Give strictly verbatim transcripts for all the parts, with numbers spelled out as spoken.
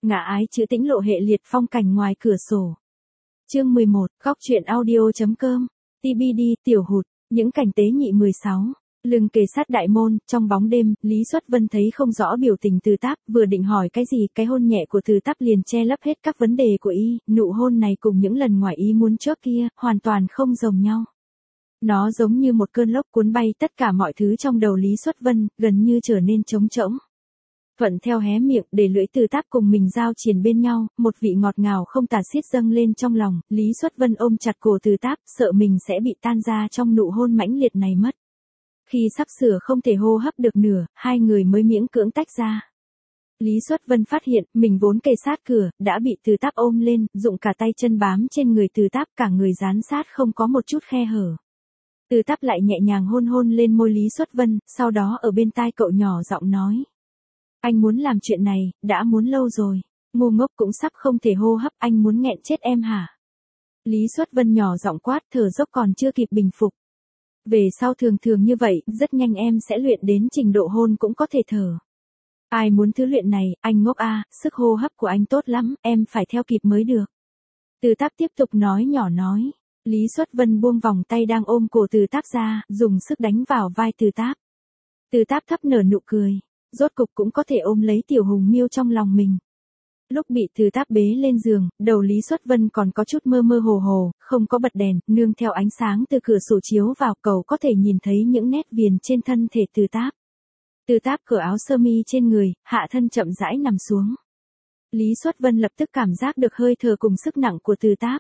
Ngã ái trữ tĩnh lộ hệ liệt phong cảnh ngoài cửa sổ. Chương mười một, góc truyện audio.com, tê bê đê, tiểu hụt, những cảnh tế nhị mười sáu. Lưng kề sát đại môn, trong bóng đêm, Lý Xuất Vân thấy không rõ biểu tình Từ Táp, vừa định hỏi cái gì, cái hôn nhẹ của Từ Táp liền che lấp hết các vấn đề của y, nụ hôn này cùng những lần ngoài ý muốn trước kia, hoàn toàn không giống nhau. Nó giống như một cơn lốc cuốn bay tất cả mọi thứ trong đầu Lý Xuất Vân, gần như trở nên trống trỗng. Thuận theo hé miệng để lưỡi Từ Táp cùng mình giao triền bên nhau, một vị ngọt ngào không tả xiết dâng lên trong lòng, Lý Xuất Vân ôm chặt cổ Từ Táp, sợ mình sẽ bị tan ra trong nụ hôn mãnh liệt này mất. Khi sắp sửa không thể hô hấp được nửa, hai người mới miễn cưỡng tách ra. Lý Xuất Vân phát hiện, mình vốn kề sát cửa, đã bị Từ Táp ôm lên, dụng cả tay chân bám trên người Từ Táp, cả người dán sát không có một chút khe hở. Từ Táp lại nhẹ nhàng hôn hôn lên môi Lý Xuất Vân, sau đó ở bên tai cậu nhỏ giọng nói. Anh muốn làm chuyện này, đã muốn lâu rồi. Ngu ngốc cũng sắp không thể hô hấp, anh muốn nghẹn chết em hả? Lý Xuất Vân nhỏ giọng quát, thở dốc còn chưa kịp bình phục. Về sau thường thường như vậy, rất nhanh em sẽ luyện đến trình độ hôn cũng có thể thở. Ai muốn thứ luyện này, anh ngốc a, à, sức hô hấp của anh tốt lắm, em phải theo kịp mới được. Từ Táp tiếp tục nói nhỏ nói. Lý Xuất Vân buông vòng tay đang ôm cổ Từ Táp ra, dùng sức đánh vào vai Từ Táp. Từ Táp thấp nở nụ cười, rốt cục cũng có thể ôm lấy tiểu hùng miêu trong lòng mình. Lúc bị Từ Táp bế lên giường, đầu Lý Xuất Vân còn có chút mơ mơ hồ hồ, không có bật đèn, nương theo ánh sáng từ cửa sổ chiếu vào, cậu có thể nhìn thấy những nét viền trên thân thể Từ Táp. Từ Táp cởi áo sơ mi trên người, hạ thân chậm rãi nằm xuống. Lý Xuất Vân lập tức cảm giác được hơi thở cùng sức nặng của Từ Táp.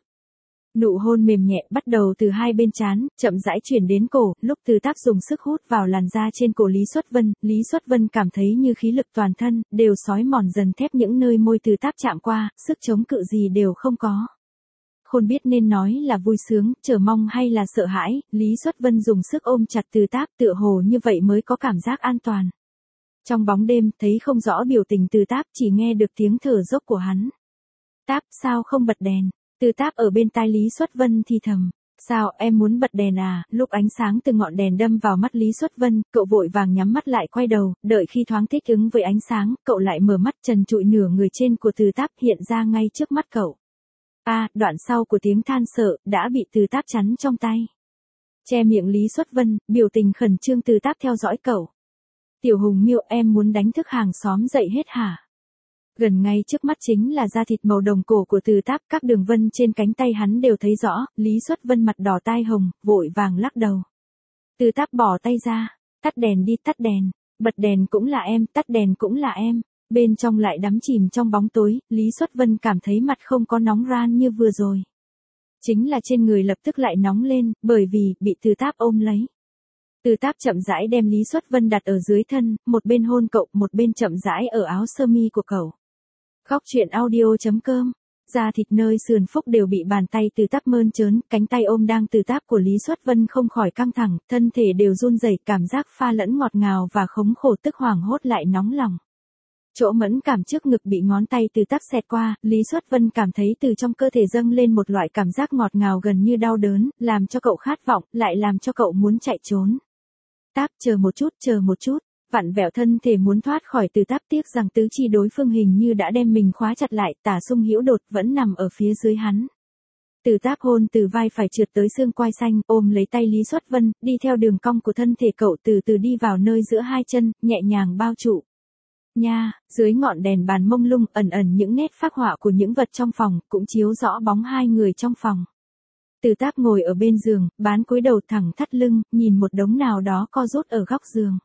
Nụ hôn mềm nhẹ bắt đầu từ hai bên trán, chậm rãi chuyển đến cổ, lúc Từ Táp dùng sức hút vào làn da trên cổ Lý Xuất Vân, Lý Xuất Vân cảm thấy như khí lực toàn thân, đều xói mòn dần thép những nơi môi Từ Táp chạm qua, sức chống cự gì đều không có. Không biết nên nói là vui sướng, chờ mong hay là sợ hãi, Lý Xuất Vân dùng sức ôm chặt Từ Táp, tựa hồ như vậy mới có cảm giác an toàn. Trong bóng đêm, thấy không rõ biểu tình Từ Táp, chỉ nghe được tiếng thở dốc của hắn. Táp, sao không bật đèn? Từ Táp ở bên tai Lý Xuất Vân thì thầm. Sao, em muốn bật đèn à? Lúc ánh sáng từ ngọn đèn đâm vào mắt Lý Xuất Vân, cậu vội vàng nhắm mắt lại quay đầu, đợi khi thoáng thích ứng với ánh sáng, cậu lại mở mắt, trần trụi nửa người trên của Từ Táp hiện ra ngay trước mắt cậu. A, à, đoạn sau của tiếng than sợ, đã bị Từ Táp chắn trong tay. Che miệng Lý Xuất Vân, biểu tình khẩn trương Từ Táp theo dõi cậu. Tiểu hùng miêu, em muốn đánh thức hàng xóm dậy hết hả? Gần ngay trước mắt chính là da thịt màu đồng cổ của Từ Táp, các đường vân trên cánh tay hắn đều thấy rõ, Lý Xuất Vân mặt đỏ tai hồng, vội vàng lắc đầu. Từ Táp bỏ tay ra, tắt đèn đi, tắt đèn, bật đèn cũng là em, tắt đèn cũng là em, bên trong lại đắm chìm trong bóng tối, Lý Xuất Vân cảm thấy mặt không có nóng ran như vừa rồi. Chính là trên người lập tức lại nóng lên, bởi vì, bị Từ Táp ôm lấy. Từ Táp chậm rãi đem Lý Xuất Vân đặt ở dưới thân, một bên hôn cậu, một bên chậm rãi ở áo sơ mi của cậu. Góc truyện audio.com, da thịt nơi sườn phúc đều bị bàn tay Từ Táp mơn trớn, cánh tay ôm đang Từ Táp của Lý Xuất Vân không khỏi căng thẳng, thân thể đều run rẩy, cảm giác pha lẫn ngọt ngào và khống khổ tức hoảng hốt lại nóng lòng. Chỗ mẫn cảm trước ngực bị ngón tay Từ Táp xẹt qua, Lý Xuất Vân cảm thấy từ trong cơ thể dâng lên một loại cảm giác ngọt ngào gần như đau đớn, làm cho cậu khát vọng, lại làm cho cậu muốn chạy trốn. Táp, chờ một chút, chờ một chút. Vặn vẹo thân thể muốn thoát khỏi Từ Táp, tiếc rằng tứ chi đối phương hình như đã đem mình khóa chặt lại, Tả Sung Hữu Đột vẫn nằm ở phía dưới hắn. Từ Táp hôn từ vai phải trượt tới xương quai xanh, ôm lấy tay Lý Xuất Vân, đi theo đường cong của thân thể cậu từ từ đi vào nơi giữa hai chân, nhẹ nhàng bao trụ. Nha, dưới ngọn đèn bàn mông lung, ẩn ẩn những nét phác họa của những vật trong phòng, cũng chiếu rõ bóng hai người trong phòng. Từ Táp ngồi ở bên giường, bán cúi đầu thẳng thắt lưng, nhìn một đống nào đó co rút ở góc giường.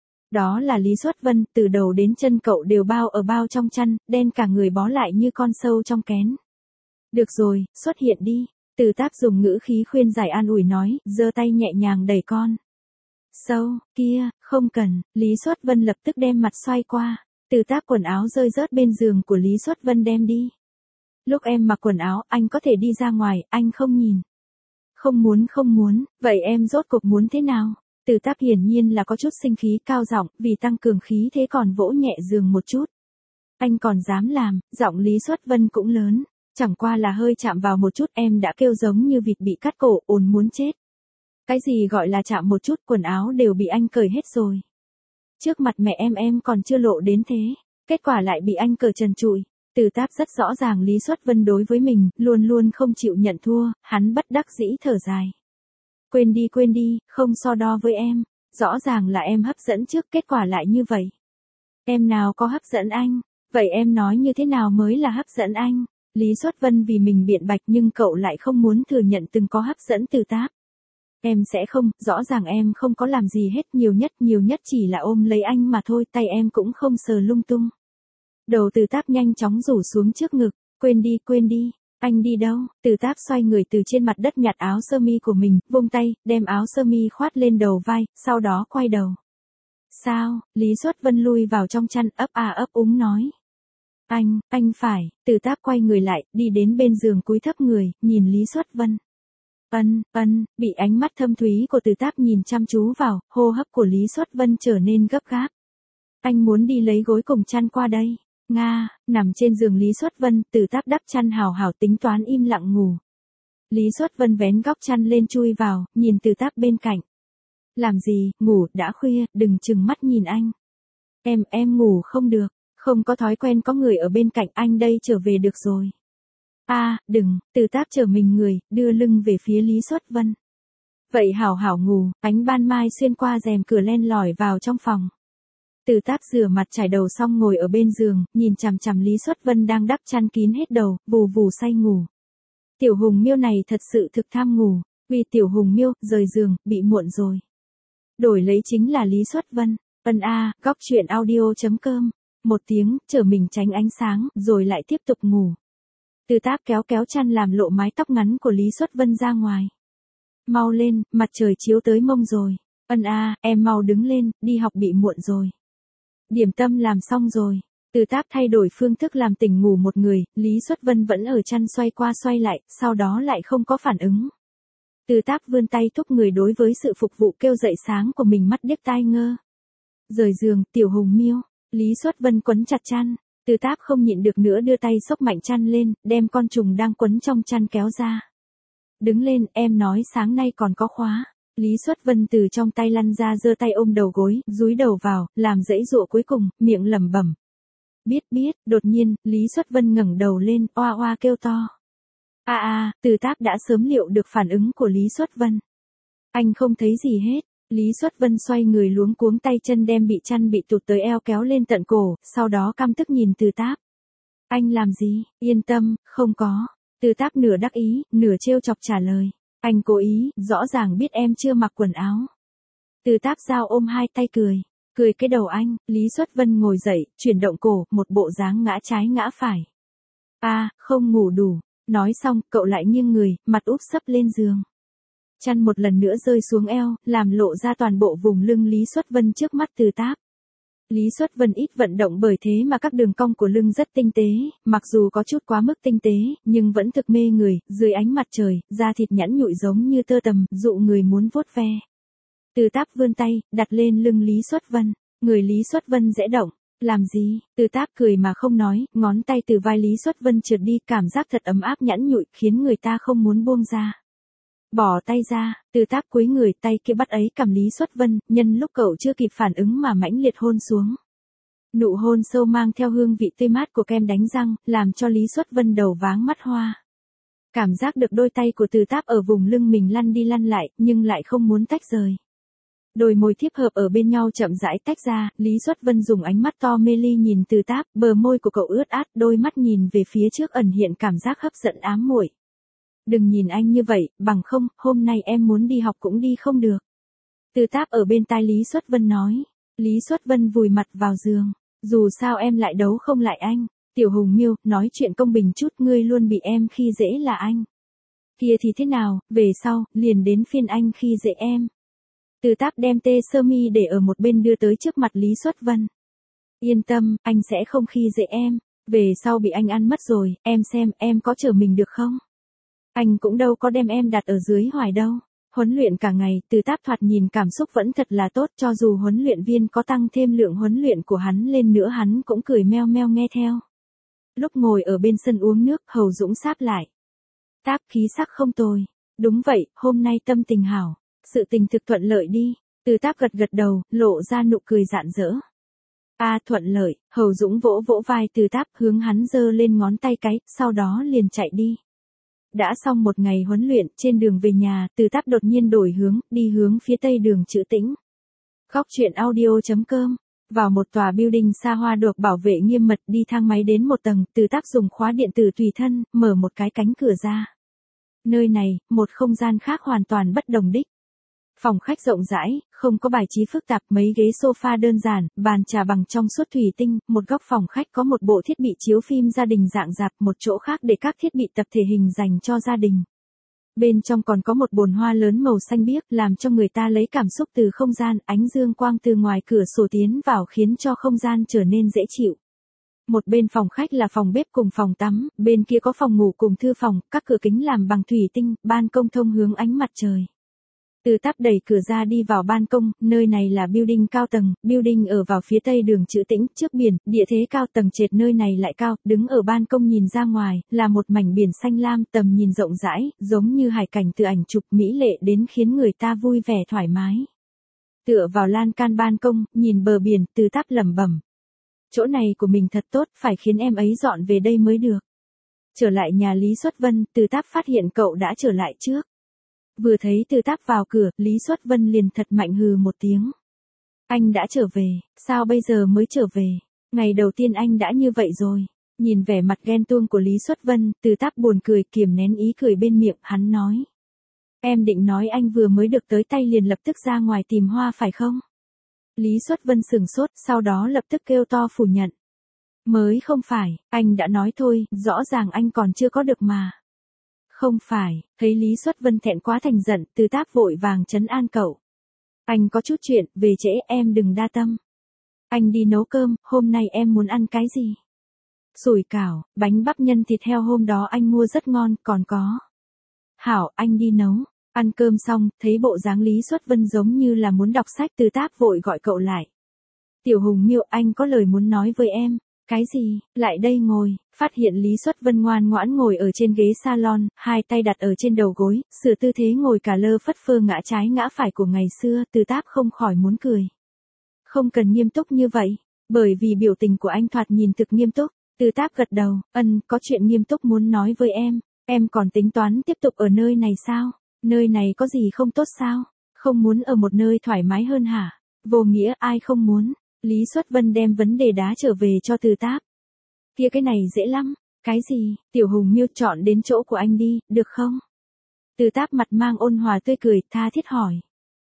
Đó là Lý Xuất Vân, từ đầu đến chân cậu đều bao ở bao trong chăn, đen cả người bó lại như con sâu trong kén. Được rồi, xuất hiện đi. Từ Táp dùng ngữ khí khuyên giải an ủi nói, giơ tay nhẹ nhàng đẩy con. Sâu, kia, không cần, Lý Xuất Vân lập tức đem mặt xoay qua. Từ Táp quần áo rơi rớt bên giường của Lý Xuất Vân đem đi. Lúc em mặc quần áo, anh có thể đi ra ngoài, anh không nhìn. Không muốn không muốn, vậy em rốt cuộc muốn thế nào? Từ Táp hiển nhiên là có chút sinh khí cao giọng, vì tăng cường khí thế còn vỗ nhẹ giường một chút. Anh còn dám làm, giọng Lý Xuất Vân cũng lớn, chẳng qua là hơi chạm vào một chút, em đã kêu giống như vịt bị cắt cổ, ồn muốn chết. Cái gì gọi là chạm một chút, quần áo đều bị anh cởi hết rồi. Trước mặt mẹ em em còn chưa lộ đến thế, kết quả lại bị anh cởi trần trụi. Từ Táp rất rõ ràng Lý Xuất Vân đối với mình, luôn luôn không chịu nhận thua, hắn bất đắc dĩ thở dài. Quên đi quên đi, không so đo với em, rõ ràng là em hấp dẫn trước, kết quả lại như vậy. Em nào có hấp dẫn anh, vậy em nói như thế nào mới là hấp dẫn anh? Lý Xuất Vân vì mình biện bạch nhưng cậu lại không muốn thừa nhận từng có hấp dẫn Từ Táp. Em sẽ không, rõ ràng em không có làm gì hết, nhiều nhất nhiều nhất chỉ là ôm lấy anh mà thôi, tay em cũng không sờ lung tung. Đầu Từ Táp nhanh chóng rủ xuống trước ngực, quên đi quên đi, anh đi đâu? Từ Táp xoay người từ trên mặt đất nhặt áo sơ mi của mình, vung tay, đem áo sơ mi khoát lên đầu vai, sau đó quay đầu. Sao? Lý Xuất Vân lui vào trong chăn, ấp a ấp úng nói. Anh, anh phải, Từ Táp quay người lại, đi đến bên giường cúi thấp người, nhìn Lý Xuất Vân. Ân, ân, bị ánh mắt thâm thúy của Từ Táp nhìn chăm chú vào, hô hấp của Lý Xuất Vân trở nên gấp gáp. Anh muốn đi lấy gối cùng chăn qua đây. Nga, nằm trên giường Lý Xuất Vân, Từ Táp đắp chăn hào hào tính toán im lặng ngủ. Lý Xuất Vân vén góc chăn lên chui vào, nhìn Từ Táp bên cạnh. Làm gì, ngủ, đã khuya, đừng chừng mắt nhìn anh. Em, em ngủ không được, không có thói quen có người ở bên cạnh, anh đây trở về được rồi. A, à, đừng, Từ Táp trở mình người, đưa lưng về phía Lý Xuất Vân. Vậy hảo hảo ngủ, ánh ban mai xuyên qua rèm cửa len lỏi vào trong phòng. Từ Táp rửa mặt trải đầu xong ngồi ở bên giường, nhìn chằm chằm Lý Xuất Vân đang đắp chăn kín hết đầu, vù vù say ngủ. Tiểu Hùng Miêu này thật sự thực tham ngủ, vì Tiểu Hùng Miêu, rời giường, bị muộn rồi. Đổi lấy chính là Lý Xuất Vân. Ân a, góc truyện audio chấm com. Một tiếng, trở mình tránh ánh sáng, rồi lại tiếp tục ngủ. Từ Táp kéo kéo chăn làm lộ mái tóc ngắn của Lý Xuất Vân ra ngoài. Mau lên, mặt trời chiếu tới mông rồi. Ân a, em mau đứng lên, đi học bị muộn rồi. Điểm tâm làm xong rồi. Từ Táp thay đổi phương thức làm tỉnh ngủ một người, Lý Xuất Vân vẫn ở chăn xoay qua xoay lại, sau đó lại không có phản ứng. Từ Táp vươn tay thúc người đối với sự phục vụ kêu dậy sáng của mình, mắt điếc tai ngơ. Rời giường, Tiểu Hùng Miêu. Lý Xuất Vân quấn chặt chăn. Từ Táp không nhịn được nữa đưa tay xốc mạnh chăn lên, đem con trùng đang quấn trong chăn kéo ra. Đứng lên, em nói sáng nay còn có khóa. Lý Xuất Vân từ trong tay lăn ra, giơ tay ôm đầu gối, dúi đầu vào, làm dãy dụa cuối cùng, miệng lẩm bẩm. Biết biết, đột nhiên, Lý Xuất Vân ngẩng đầu lên, oa oa kêu to. A a, Từ Táp đã sớm liệu được phản ứng của Lý Xuất Vân. Anh không thấy gì hết. Lý Xuất Vân xoay người luống cuống tay chân đem bị chăn bị tụt tới eo kéo lên tận cổ, sau đó căm tức nhìn Từ Táp. Anh làm gì? Yên tâm, không có. Từ Táp nửa đắc ý, nửa trêu chọc trả lời. Anh cố ý, rõ ràng biết em chưa mặc quần áo. Từ Táp giao ôm hai tay cười. Cười cái đầu anh, Lý Xuất Vân ngồi dậy, chuyển động cổ, một bộ dáng ngã trái ngã phải. A, à, không ngủ đủ. Nói xong, cậu lại nghiêng người, mặt úp sấp lên giường. Chăn một lần nữa rơi xuống eo, làm lộ ra toàn bộ vùng lưng Lý Xuất Vân trước mắt Từ Táp. Lý Xuất Vân ít vận động bởi thế mà các đường cong của lưng rất tinh tế, mặc dù có chút quá mức tinh tế, nhưng vẫn thực mê người, dưới ánh mặt trời, da thịt nhẵn nhụi giống như tơ tằm, dụ người muốn vuốt ve. Từ Táp vươn tay, đặt lên lưng Lý Xuất Vân, người Lý Xuất Vân dễ động. Làm gì? Từ Táp cười mà không nói, ngón tay từ vai Lý Xuất Vân trượt đi, cảm giác thật ấm áp nhẵn nhụi, khiến người ta không muốn buông ra. Bỏ tay ra, Từ Táp cúi người, tay kia bắt ấy cầm Lý Xuất Vân, nhân lúc cậu chưa kịp phản ứng mà mãnh liệt hôn xuống. Nụ hôn sâu mang theo hương vị tươi mát của kem đánh răng, làm cho Lý Xuất Vân đầu váng mắt hoa. Cảm giác được đôi tay của Từ Táp ở vùng lưng mình lăn đi lăn lại, nhưng lại không muốn tách rời. Đôi môi thiếp hợp ở bên nhau chậm rãi tách ra, Lý Xuất Vân dùng ánh mắt to mê ly nhìn Từ Táp, bờ môi của cậu ướt át, đôi mắt nhìn về phía trước ẩn hiện cảm giác hấp dẫn ám muội. Đừng nhìn anh như vậy, bằng không, hôm nay em muốn đi học cũng đi không được. Từ Táp ở bên tai Lý Xuất Vân nói. Lý Xuất Vân vùi mặt vào giường. Dù sao em lại đấu không lại anh. Tiểu Hùng Miêu, nói chuyện công bình chút, ngươi luôn bị em khi dễ là anh. Kia thì thế nào, về sau, liền đến phiên anh khi dễ em. Từ Táp đem tê sơ mi để ở một bên đưa tới trước mặt Lý Xuất Vân. Yên tâm, anh sẽ không khi dễ em. Về sau bị anh ăn mất rồi, em xem, em có chở mình được không? Anh cũng đâu có đem em đặt ở dưới hoài đâu. Huấn luyện cả ngày, Từ Táp thoạt nhìn cảm xúc vẫn thật là tốt, cho dù huấn luyện viên có tăng thêm lượng huấn luyện của hắn lên nữa hắn cũng cười meo meo nghe theo. Lúc ngồi ở bên sân uống nước, Hầu Dũng sáp lại. Táp, khí sắc không tồi. Đúng vậy, hôm nay tâm tình hảo. Sự tình thực thuận lợi đi. Từ Táp gật gật đầu, lộ ra nụ cười rạng rỡ. A thuận lợi, Hầu Dũng vỗ vỗ vai Từ Táp hướng hắn giơ lên ngón tay cái, sau đó liền chạy đi. Đã xong một ngày huấn luyện, trên đường về nhà, Từ Táp đột nhiên đổi hướng, đi hướng phía tây đường Trữ Tĩnh. Góc truyện audio chấm com. Vào một tòa building xa hoa được bảo vệ nghiêm mật, đi thang máy đến một tầng, Từ Táp dùng khóa điện tử tùy thân, mở một cái cánh cửa ra. Nơi này, một không gian khác hoàn toàn bất đồng đích. Phòng khách rộng rãi, không có bài trí phức tạp, mấy ghế sofa đơn giản, bàn trà bằng trong suốt thủy tinh, một góc phòng khách có một bộ thiết bị chiếu phim gia đình dạng dạp, một chỗ khác để các thiết bị tập thể hình dành cho gia đình. Bên trong còn có một bồn hoa lớn màu xanh biếc, làm cho người ta lấy cảm xúc từ không gian, ánh dương quang từ ngoài cửa sổ tiến vào khiến cho không gian trở nên dễ chịu. Một bên phòng khách là phòng bếp cùng phòng tắm, bên kia có phòng ngủ cùng thư phòng, các cửa kính làm bằng thủy tinh, ban công thông hướng ánh mặt trời. Từ Táp đẩy cửa ra đi vào ban công, nơi này là building cao tầng, building ở vào phía tây đường Trữ Tĩnh, trước biển, địa thế cao, tầng trệt nơi này lại cao, đứng ở ban công nhìn ra ngoài, là một mảnh biển xanh lam, tầm nhìn rộng rãi, giống như hải cảnh từ ảnh chụp mỹ lệ đến khiến người ta vui vẻ thoải mái. Tựa vào lan can ban công, nhìn bờ biển, Từ Táp lẩm bẩm. Chỗ này của mình thật tốt, phải khiến em ấy dọn về đây mới được. Trở lại nhà Lý Xuất Vân, Từ Táp phát hiện cậu đã trở lại trước. Vừa thấy Từ Táp vào cửa, Lý Xuất Vân liền thật mạnh hừ một tiếng. Anh đã trở về, sao bây giờ mới trở về? Ngày đầu tiên anh đã như vậy rồi. Nhìn vẻ mặt ghen tuông của Lý Xuất Vân, Từ Táp buồn cười, kiềm nén ý cười bên miệng, hắn nói. Em định nói anh vừa mới được tới tay liền lập tức ra ngoài tìm hoa phải không? Lý Xuất Vân sừng sốt, sau đó lập tức kêu to phủ nhận. Mới không phải, anh đã nói thôi, rõ ràng anh còn chưa có được mà. Không phải, thấy Lý Xuất Vân thẹn quá thành giận, Từ Táp vội vàng trấn an cậu. Anh có chút chuyện, về trễ em đừng đa tâm. Anh đi nấu cơm, hôm nay em muốn ăn cái gì? Sủi cảo, bánh bắp nhân thịt heo hôm đó anh mua rất ngon, còn có. Hảo, anh đi nấu. Ăn cơm xong, thấy bộ dáng Lý Xuất Vân giống như là muốn đọc sách, Từ Táp vội gọi cậu lại. Tiểu Hùng Miêu, anh có lời muốn nói với em. Cái gì? Lại đây ngồi. Phát hiện Lý Xuất Vân ngoan ngoãn ngồi ở trên ghế salon, hai tay đặt ở trên đầu gối, sửa tư thế ngồi cả lơ phất phơ ngã trái ngã phải của ngày xưa, Từ Táp không khỏi muốn cười. Không cần nghiêm túc như vậy, bởi vì biểu tình của anh thoạt nhìn thực nghiêm túc. Từ Táp gật đầu, ân, có chuyện nghiêm túc muốn nói với em. Em còn tính toán tiếp tục ở nơi này sao? Nơi này có gì không tốt sao? Không muốn ở một nơi thoải mái hơn hả? Vô nghĩa, ai không muốn? Lý Xuất Vân đem vấn đề đá trở về cho Từ Táp. Kia cái này dễ lắm. Cái gì? Tiểu Hùng Miêu, chọn đến chỗ của anh đi, được không? Từ Táp mặt mang ôn hòa tươi cười, tha thiết hỏi.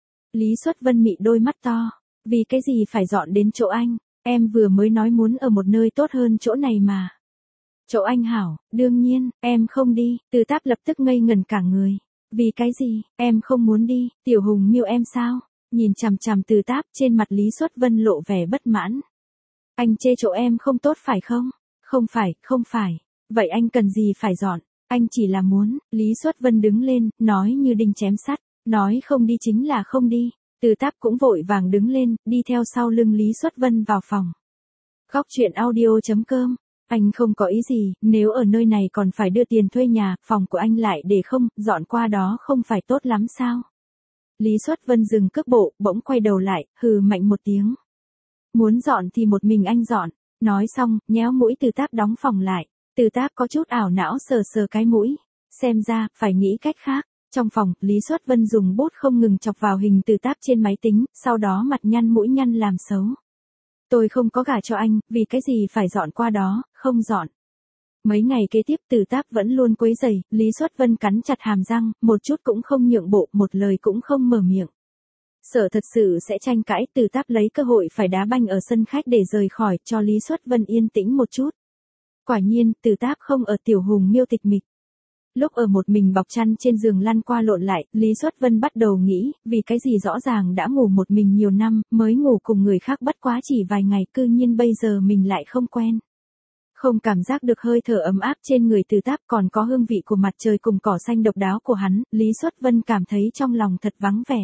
Lý Xuất Vân mị đôi mắt to. Vì cái gì phải dọn đến chỗ anh? Em vừa mới nói muốn ở một nơi tốt hơn chỗ này mà. Chỗ anh hảo, đương nhiên, em không đi. Từ Táp lập tức ngây ngần cả người. Vì cái gì? Em không muốn đi. Tiểu Hùng Miêu, em sao? Nhìn chằm chằm Từ Táp, trên mặt Lý Xuất Vân lộ vẻ bất mãn. Anh chê chỗ em không tốt phải không? Không phải, không phải. Vậy anh cần gì phải dọn? Anh chỉ là muốn. Lý Xuất Vân đứng lên, nói như đinh chém sắt. Nói không đi chính là không đi. Từ Táp cũng vội vàng đứng lên, đi theo sau lưng Lý Xuất Vân vào phòng. Góc truyện audio chấm com. Anh không có ý gì, nếu ở nơi này còn phải đưa tiền thuê nhà, phòng của anh lại để không, dọn qua đó không phải tốt lắm sao? Lý Xuất Vân dừng cước bộ, bỗng quay đầu lại, hừ mạnh một tiếng. Muốn dọn thì một mình anh dọn. Nói xong, nhéo mũi Từ Táp đóng phòng lại. Từ Táp có chút ảo não sờ sờ cái mũi. Xem ra, phải nghĩ cách khác. Trong phòng, Lý Xuất Vân dùng bút không ngừng chọc vào hình Từ Táp trên máy tính, sau đó mặt nhăn mũi nhăn làm xấu. Tôi không có gả cho anh, vì cái gì phải dọn qua đó, không dọn. Mấy ngày kế tiếp Từ Táp vẫn luôn quấy rầy, Lý Xuất Vân cắn chặt hàm răng, một chút cũng không nhượng bộ, một lời cũng không mở miệng. Sợ thật sự sẽ tranh cãi, Từ Táp lấy cơ hội phải đá banh ở sân khách để rời khỏi, cho Lý Xuất Vân yên tĩnh một chút. Quả nhiên, Từ Táp không ở Tiểu Hùng Miêu tịch mịch. Lúc ở một mình bọc chăn trên giường lăn qua lộn lại, Lý Xuất Vân bắt đầu nghĩ, vì cái gì rõ ràng đã ngủ một mình nhiều năm, mới ngủ cùng người khác bất quá chỉ vài ngày, cư nhiên bây giờ mình lại không quen. Không cảm giác được hơi thở ấm áp trên người Từ Táp, còn có hương vị của mặt trời cùng cỏ xanh độc đáo của hắn, Lý Xuất Vân cảm thấy trong lòng thật vắng vẻ.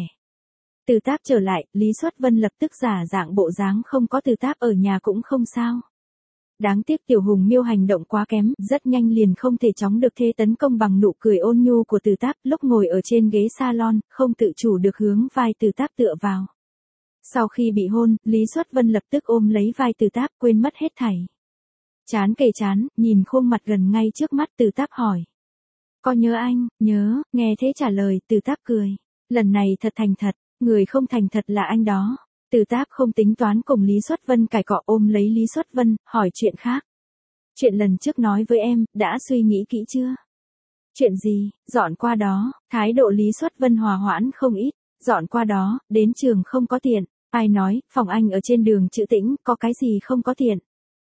Từ Táp trở lại, Lý Xuất Vân lập tức giả dạng bộ dáng không có Từ Táp ở nhà cũng không sao. Đáng tiếc Tiểu Hùng Miêu hành động quá kém, rất nhanh liền không thể chống được thế tấn công bằng nụ cười ôn nhu của Từ Táp, lúc ngồi ở trên ghế salon, không tự chủ được hướng vai Từ Táp tựa vào. Sau khi bị hôn, Lý Xuất Vân lập tức ôm lấy vai Từ Táp quên mất hết thảy. Chán kề chán, nhìn khuôn mặt gần ngay trước mắt Từ Táp hỏi. Có nhớ anh, nhớ, nghe thế trả lời, Từ Táp cười. Lần này thật thành thật, người không thành thật là anh đó. Từ Táp không tính toán cùng Lý Xuất Vân cãi cọ ôm lấy Lý Xuất Vân, hỏi chuyện khác. Chuyện lần trước nói với em, đã suy nghĩ kỹ chưa? Chuyện gì, dọn qua đó, thái độ Lý Xuất Vân hòa hoãn không ít, dọn qua đó, đến trường không có tiện, ai nói, phòng anh ở trên đường Trữ Tĩnh, có cái gì không có tiện.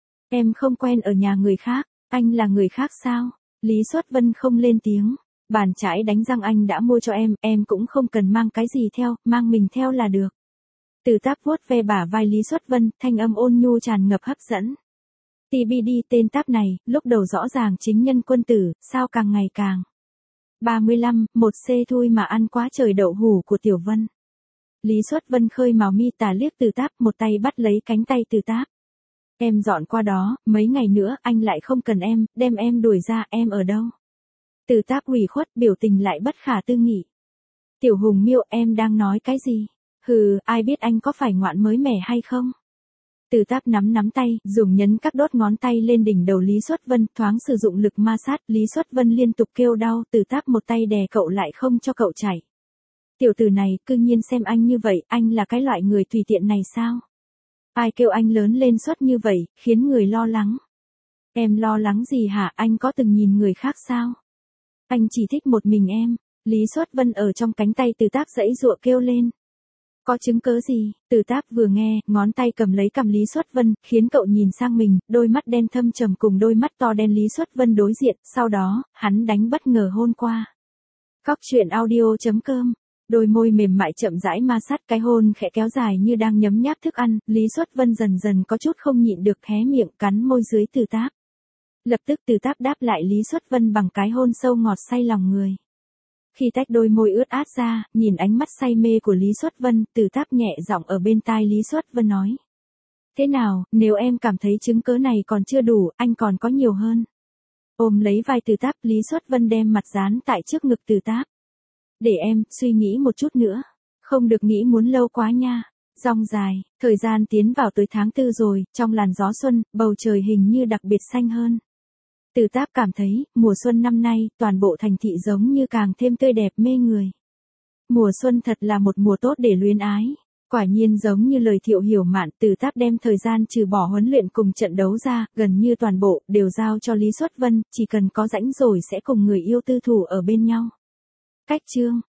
Em không quen ở nhà người khác, anh là người khác sao? Lý Xuất Vân không lên tiếng, bàn chải đánh răng anh đã mua cho em, em cũng không cần mang cái gì theo, mang mình theo là được. Từ Táp vuốt ve bả vai Lý Xuất Vân, thanh âm ôn nhu tràn ngập hấp dẫn. tê bê đê tên Táp này, lúc đầu rõ ràng chính nhân quân tử, sao càng ngày càng. ba mươi lăm, một C thui mà ăn quá trời đậu hủ của Tiểu Vân. Lý Xuất Vân khơi màu mi tà liếc Từ Táp, một tay bắt lấy cánh tay Từ Táp. Em dọn qua đó, mấy ngày nữa anh lại không cần em, đem em đuổi ra, em ở đâu? Từ Táp ủy khuất, biểu tình lại bất khả tư nghị. Tiểu Hùng Miêu, em đang nói cái gì? Hừ, ai biết anh có phải ngoạn mới mẻ hay không? Từ Táp nắm nắm tay, dùng nhấn các đốt ngón tay lên đỉnh đầu Lý Xuất Vân, thoáng sử dụng lực ma sát, Lý Xuất Vân liên tục kêu đau, Từ Táp một tay đè cậu lại không cho cậu chảy. Tiểu tử này, cư nhiên xem anh như vậy, anh là cái loại người tùy tiện này sao? Ai kêu anh lớn lên suốt như vậy, khiến người lo lắng. Em lo lắng gì hả, anh có từng nhìn người khác sao? Anh chỉ thích một mình em. Lý Xuất Vân ở trong cánh tay Từ Táp giãy giụa kêu lên. Có chứng cớ gì? Từ Táp vừa nghe, ngón tay cầm lấy cằm Lý Xuất Vân, khiến cậu nhìn sang mình, đôi mắt đen thâm trầm cùng đôi mắt to đen Lý Xuất Vân đối diện, sau đó, hắn đánh bất ngờ hôn qua. Cóc truyện audio chấm com. Đôi môi mềm mại chậm rãi ma sát, cái hôn khẽ kéo dài như đang nhấm nháp thức ăn, Lý Xuất Vân dần dần có chút không nhịn được hé miệng cắn môi dưới Từ Táp. Lập tức Từ Táp đáp lại Lý Xuất Vân bằng cái hôn sâu ngọt say lòng người. Khi tách đôi môi ướt át ra, nhìn ánh mắt say mê của Lý Xuất Vân, Từ Táp nhẹ giọng ở bên tai Lý Xuất Vân nói. Thế nào, nếu em cảm thấy chứng cớ này còn chưa đủ, anh còn có nhiều hơn. Ôm lấy vai Từ Táp, Lý Xuất Vân đem mặt dán tại trước ngực Từ Táp. Để em, suy nghĩ một chút nữa. Không được nghĩ muốn lâu quá nha. Dòng dài, thời gian tiến vào tới tháng tư rồi, trong làn gió xuân, bầu trời hình như đặc biệt xanh hơn. Từ Táp cảm thấy, mùa xuân năm nay, toàn bộ thành thị giống như càng thêm tươi đẹp mê người. Mùa xuân thật là một mùa tốt để luyến ái. Quả nhiên giống như lời Thiệu Hiểu Mạn, Từ Táp đem thời gian trừ bỏ huấn luyện cùng trận đấu ra, gần như toàn bộ, đều giao cho Lý Xuất Vân, chỉ cần có rãnh rồi sẽ cùng người yêu tư thủ ở bên nhau. Cách chương